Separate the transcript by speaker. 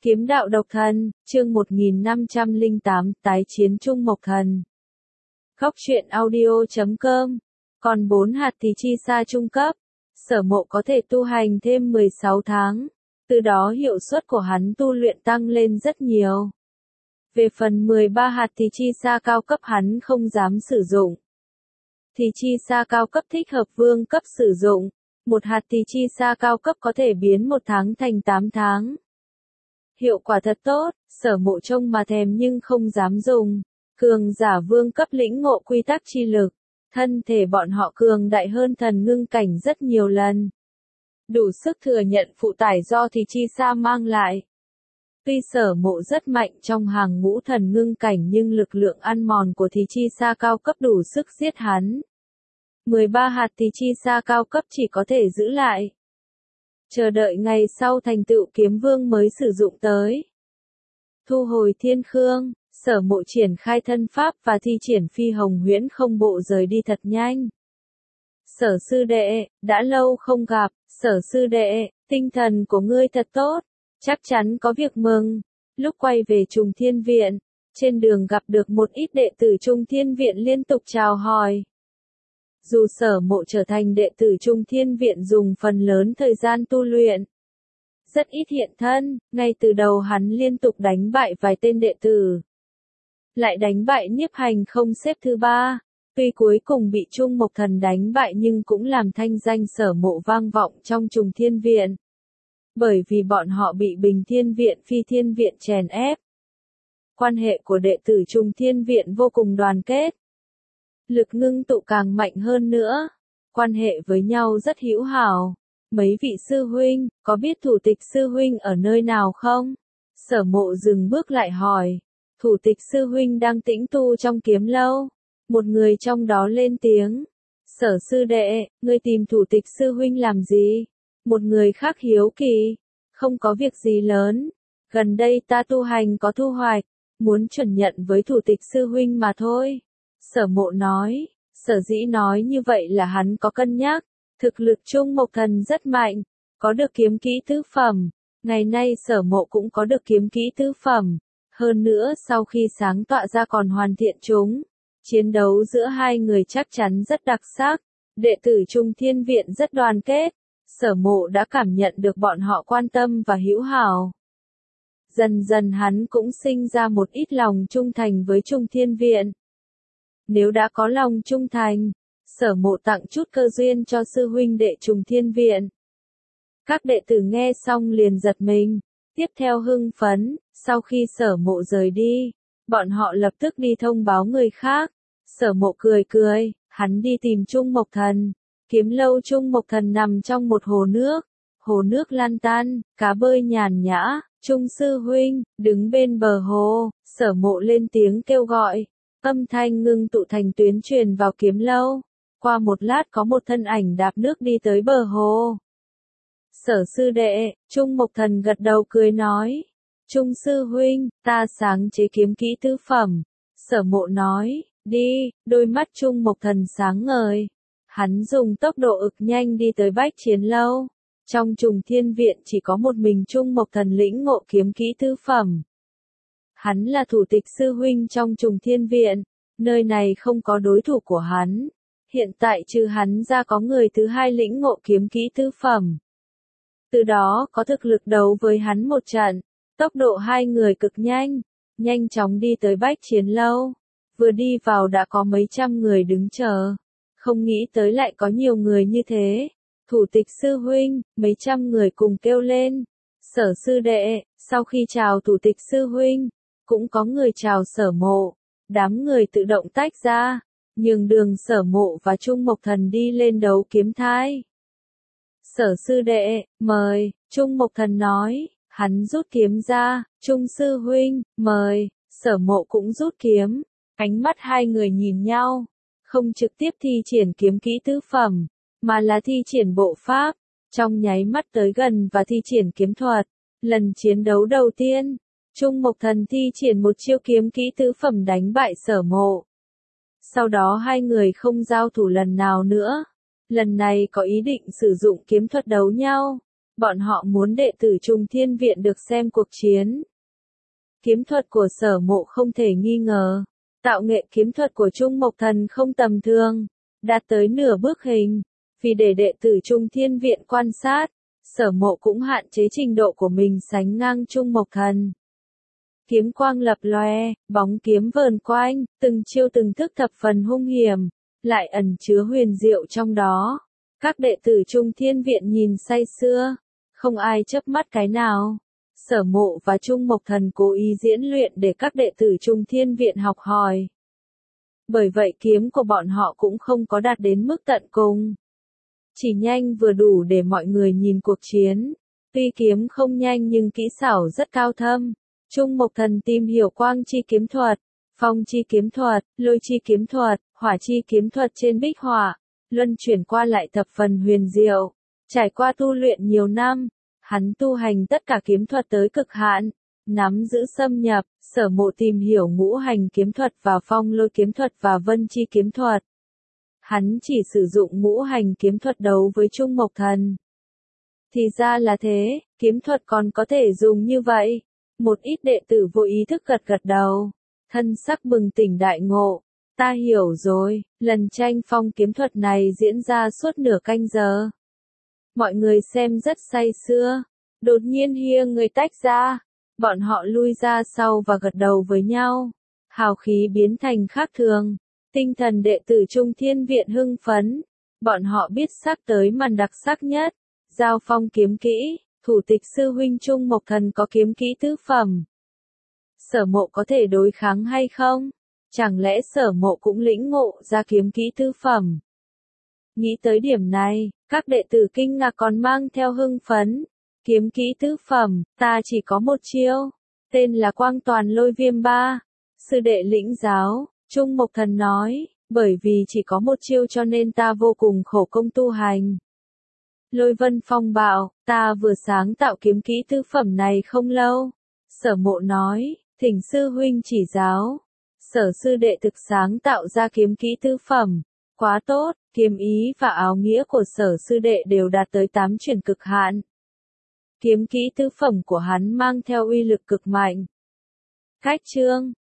Speaker 1: Kiếm đạo độc thần, chương 1508, tái chiến Trung Mộc Thần. Góc truyện audio.com. Còn 4 hạt thì chi xa trung cấp, Sở Mộ có thể tu hành thêm 16 tháng, từ đó hiệu suất của hắn tu luyện tăng lên rất nhiều. Về phần 13 hạt thì chi xa cao cấp hắn không dám sử dụng. Thì chi xa cao cấp thích hợp vương cấp sử dụng, một hạt thì chi xa cao cấp có thể biến 1 tháng thành 8 tháng. Hiệu quả thật tốt, Sở Mộ trông mà thèm nhưng không dám dùng. Cường giả vương cấp lĩnh ngộ quy tắc chi lực, thân thể bọn họ cường đại hơn thần ngưng cảnh rất nhiều lần. Đủ sức thừa nhận phụ tải do thì chi xa mang lại. Tuy Sở Mộ rất mạnh trong hàng ngũ thần ngưng cảnh nhưng lực lượng ăn mòn của thì chi xa cao cấp đủ sức giết hắn. 13 hạt thì chi xa cao cấp chỉ có thể giữ lại. Chờ đợi ngày sau thành tựu kiếm vương mới sử dụng tới. Thu hồi thiên khương, Sở Mộ triển khai thân pháp và thi triển phi hồng huyễn không bộ rời đi thật nhanh. Sở sư đệ, đã lâu không gặp, Sở sư đệ, tinh thần của ngươi thật tốt, chắc chắn có việc mừng. Lúc quay về Trùng Thiên Viện, trên đường gặp được một ít đệ tử Trùng Thiên Viện liên tục chào hỏi. Dù Sở Mộ trở thành đệ tử Trung Thiên Viện dùng phần lớn thời gian tu luyện, rất ít hiện thân, ngay từ đầu hắn liên tục đánh bại vài tên đệ tử. Lại đánh bại Nhiếp Hành không xếp thứ 3, tuy cuối cùng bị Trung Mộc Thần đánh bại nhưng cũng làm thanh danh Sở Mộ vang vọng trong Trùng Thiên Viện. Bởi vì bọn họ bị Bình Thiên Viện Phi Thiên Viện chèn ép. Quan hệ của đệ tử Trùng Thiên Viện vô cùng đoàn kết. Lực ngưng tụ càng mạnh hơn nữa, quan hệ với nhau rất hữu hảo. Mấy vị sư huynh, có biết thủ tịch sư huynh ở nơi nào không? Sở Mộ dừng bước lại hỏi. Thủ tịch sư huynh đang tĩnh tu trong kiếm lâu. Một người trong đó lên tiếng. Sở sư đệ, ngươi tìm thủ tịch sư huynh làm gì? Một người khác hiếu kỳ. Không có việc gì lớn. Gần đây ta tu hành có thu hoạch, muốn chuẩn nhận với thủ tịch sư huynh mà thôi. Sở Mộ nói, sở dĩ nói như vậy là hắn có cân nhắc, thực lực Trung Mộc Thần rất mạnh, có được kiếm kỹ tứ phẩm, ngày nay Sở Mộ cũng có được kiếm kỹ tứ phẩm, hơn nữa sau khi sáng tọa ra còn hoàn thiện chúng, chiến đấu giữa hai người chắc chắn rất đặc sắc, đệ tử Trung Thiên Viện rất đoàn kết, Sở Mộ đã cảm nhận được bọn họ quan tâm và hữu hảo. Dần dần hắn cũng sinh ra một ít lòng trung thành với Trung Thiên Viện. Nếu đã có lòng trung thành, Sở Mộ tặng chút cơ duyên cho sư huynh đệ Trùng Thiên Viện. Các đệ tử nghe xong liền giật mình, tiếp theo hưng phấn, sau khi Sở Mộ rời đi, bọn họ lập tức đi thông báo người khác. Sở Mộ cười cười, hắn đi tìm Trung Mộc Thần. Kiếm lâu Trung Mộc Thần nằm trong một hồ nước lan tan, cá bơi nhàn nhã. Trung sư huynh, đứng bên bờ hồ, Sở Mộ lên tiếng kêu gọi. Âm thanh ngưng tụ thành tuyến truyền vào kiếm lâu. Qua một lát có một thân ảnh đạp nước đi tới bờ hồ. Sở sư đệ, Trung Mộc Thần gật đầu cười nói. Trung sư huynh, ta sáng chế kiếm kỹ tứ phẩm. Sở Mộ nói, đi, đôi mắt Trung Mộc Thần sáng ngời. Hắn dùng tốc độ ực nhanh đi tới Bách Chiến Lâu. Trong Trùng Thiên Viện chỉ có một mình Trung Mộc Thần lĩnh ngộ kiếm kỹ tứ phẩm. Hắn là thủ tịch sư huynh trong Trùng Thiên Viện, nơi này không có đối thủ của hắn. Hiện tại trừ hắn ra có người thứ hai lĩnh ngộ kiếm kỹ tứ phẩm. Từ đó có thực lực đấu với hắn một trận, tốc độ hai người cực nhanh, nhanh chóng đi tới Bách Chiến Lâu. Vừa đi vào đã có mấy trăm người đứng chờ, không nghĩ tới lại có nhiều người như thế. Thủ tịch sư huynh, mấy trăm người cùng kêu lên. Sở sư đệ, sau khi chào thủ tịch sư huynh, cũng có người chào Sở Mộ, đám người tự động tách ra, nhường đường Sở Mộ và Trung Mộc Thần đi lên đấu kiếm thai. Sở sư đệ, mời, Trung Mộc Thần nói, hắn rút kiếm ra, Trung sư huynh, mời, Sở Mộ cũng rút kiếm, ánh mắt hai người nhìn nhau, không trực tiếp thi triển kiếm kỹ tứ phẩm, mà là thi triển bộ pháp, trong nháy mắt tới gần và thi triển kiếm thuật. Lần chiến đấu đầu tiên, Trung Mộc Thần thi triển một chiêu kiếm kỹ tứ phẩm đánh bại Sở Mộ. Sau đó hai người không giao thủ lần nào nữa. Lần này có ý định sử dụng kiếm thuật đấu nhau. Bọn họ muốn đệ tử Trung Thiên Viện được xem cuộc chiến. Kiếm thuật của Sở Mộ không thể nghi ngờ. Tạo nghệ kiếm thuật của Trung Mộc Thần không tầm thường, đạt tới nửa bước hình. Vì để đệ tử Trung Thiên Viện quan sát, Sở Mộ cũng hạn chế trình độ của mình sánh ngang Trung Mộc Thần. Kiếm quang lập lòe, bóng kiếm vờn quanh, từng chiêu từng thức thập phần hung hiểm, lại ẩn chứa huyền diệu trong đó. Các đệ tử Trung Thiên Viện nhìn say sưa, không ai chớp mắt cái nào. Sở Mộ và Trung Mộc Thần cố ý diễn luyện để các đệ tử Trung Thiên Viện học hỏi. Bởi vậy kiếm của bọn họ cũng không có đạt đến mức tận cùng. Chỉ nhanh vừa đủ để mọi người nhìn cuộc chiến. Tuy kiếm không nhanh nhưng kỹ xảo rất cao thâm. Trung Mộc Thần tìm hiểu quang chi kiếm thuật, phong chi kiếm thuật, lôi chi kiếm thuật, hỏa chi kiếm thuật trên bích họa, luân chuyển qua lại thập phần huyền diệu. Trải qua tu luyện nhiều năm, hắn tu hành tất cả kiếm thuật tới cực hạn, nắm giữ xâm nhập. Sở Mộ tìm hiểu ngũ hành kiếm thuật và phong lôi kiếm thuật và vân chi kiếm thuật. Hắn chỉ sử dụng ngũ hành kiếm thuật đấu với Trung Mộc Thần. Thì ra là thế, kiếm thuật còn có thể dùng như vậy. Một ít đệ tử vô ý thức gật gật đầu, thân sắc bừng tỉnh đại ngộ. Ta hiểu rồi, lần tranh phong kiếm thuật này diễn ra suốt nửa canh giờ. Mọi người xem rất say sưa, đột nhiên hiêng người tách ra. Bọn họ lui ra sau và gật đầu với nhau. Hào khí biến thành khác thường. Tinh thần đệ tử Trung Thiên Viện hưng phấn. Bọn họ biết sắp tới màn đặc sắc nhất. Giao phong kiếm kỹ, thủ tịch sư huynh Trung Mộc Thần có kiếm kỹ tứ phẩm. Sở Mộ có thể đối kháng hay không? Chẳng lẽ Sở Mộ cũng lĩnh ngộ ra kiếm kỹ tứ phẩm? Nghĩ tới điểm này, các đệ tử kinh ngạc còn mang theo hưng phấn. Kiếm kỹ tứ phẩm, ta chỉ có một chiêu. Tên là Quang Toàn Lôi Viêm Ba. Sư đệ lĩnh giáo, Trung Mộc Thần nói, bởi vì chỉ có một chiêu cho nên ta vô cùng khổ công tu hành. Lôi Vân Phong Bạo, ta vừa sáng tạo kiếm kỹ tứ phẩm này không lâu. Sở Mộ nói, thỉnh sư huynh chỉ giáo. Sở sư đệ thực sáng tạo ra kiếm kỹ tứ phẩm. Quá tốt, kiếm ý và áo nghĩa của sở sư đệ đều đạt tới 8 chuyển cực hạn. Kiếm kỹ tứ phẩm của hắn mang theo uy lực cực mạnh. Khách chương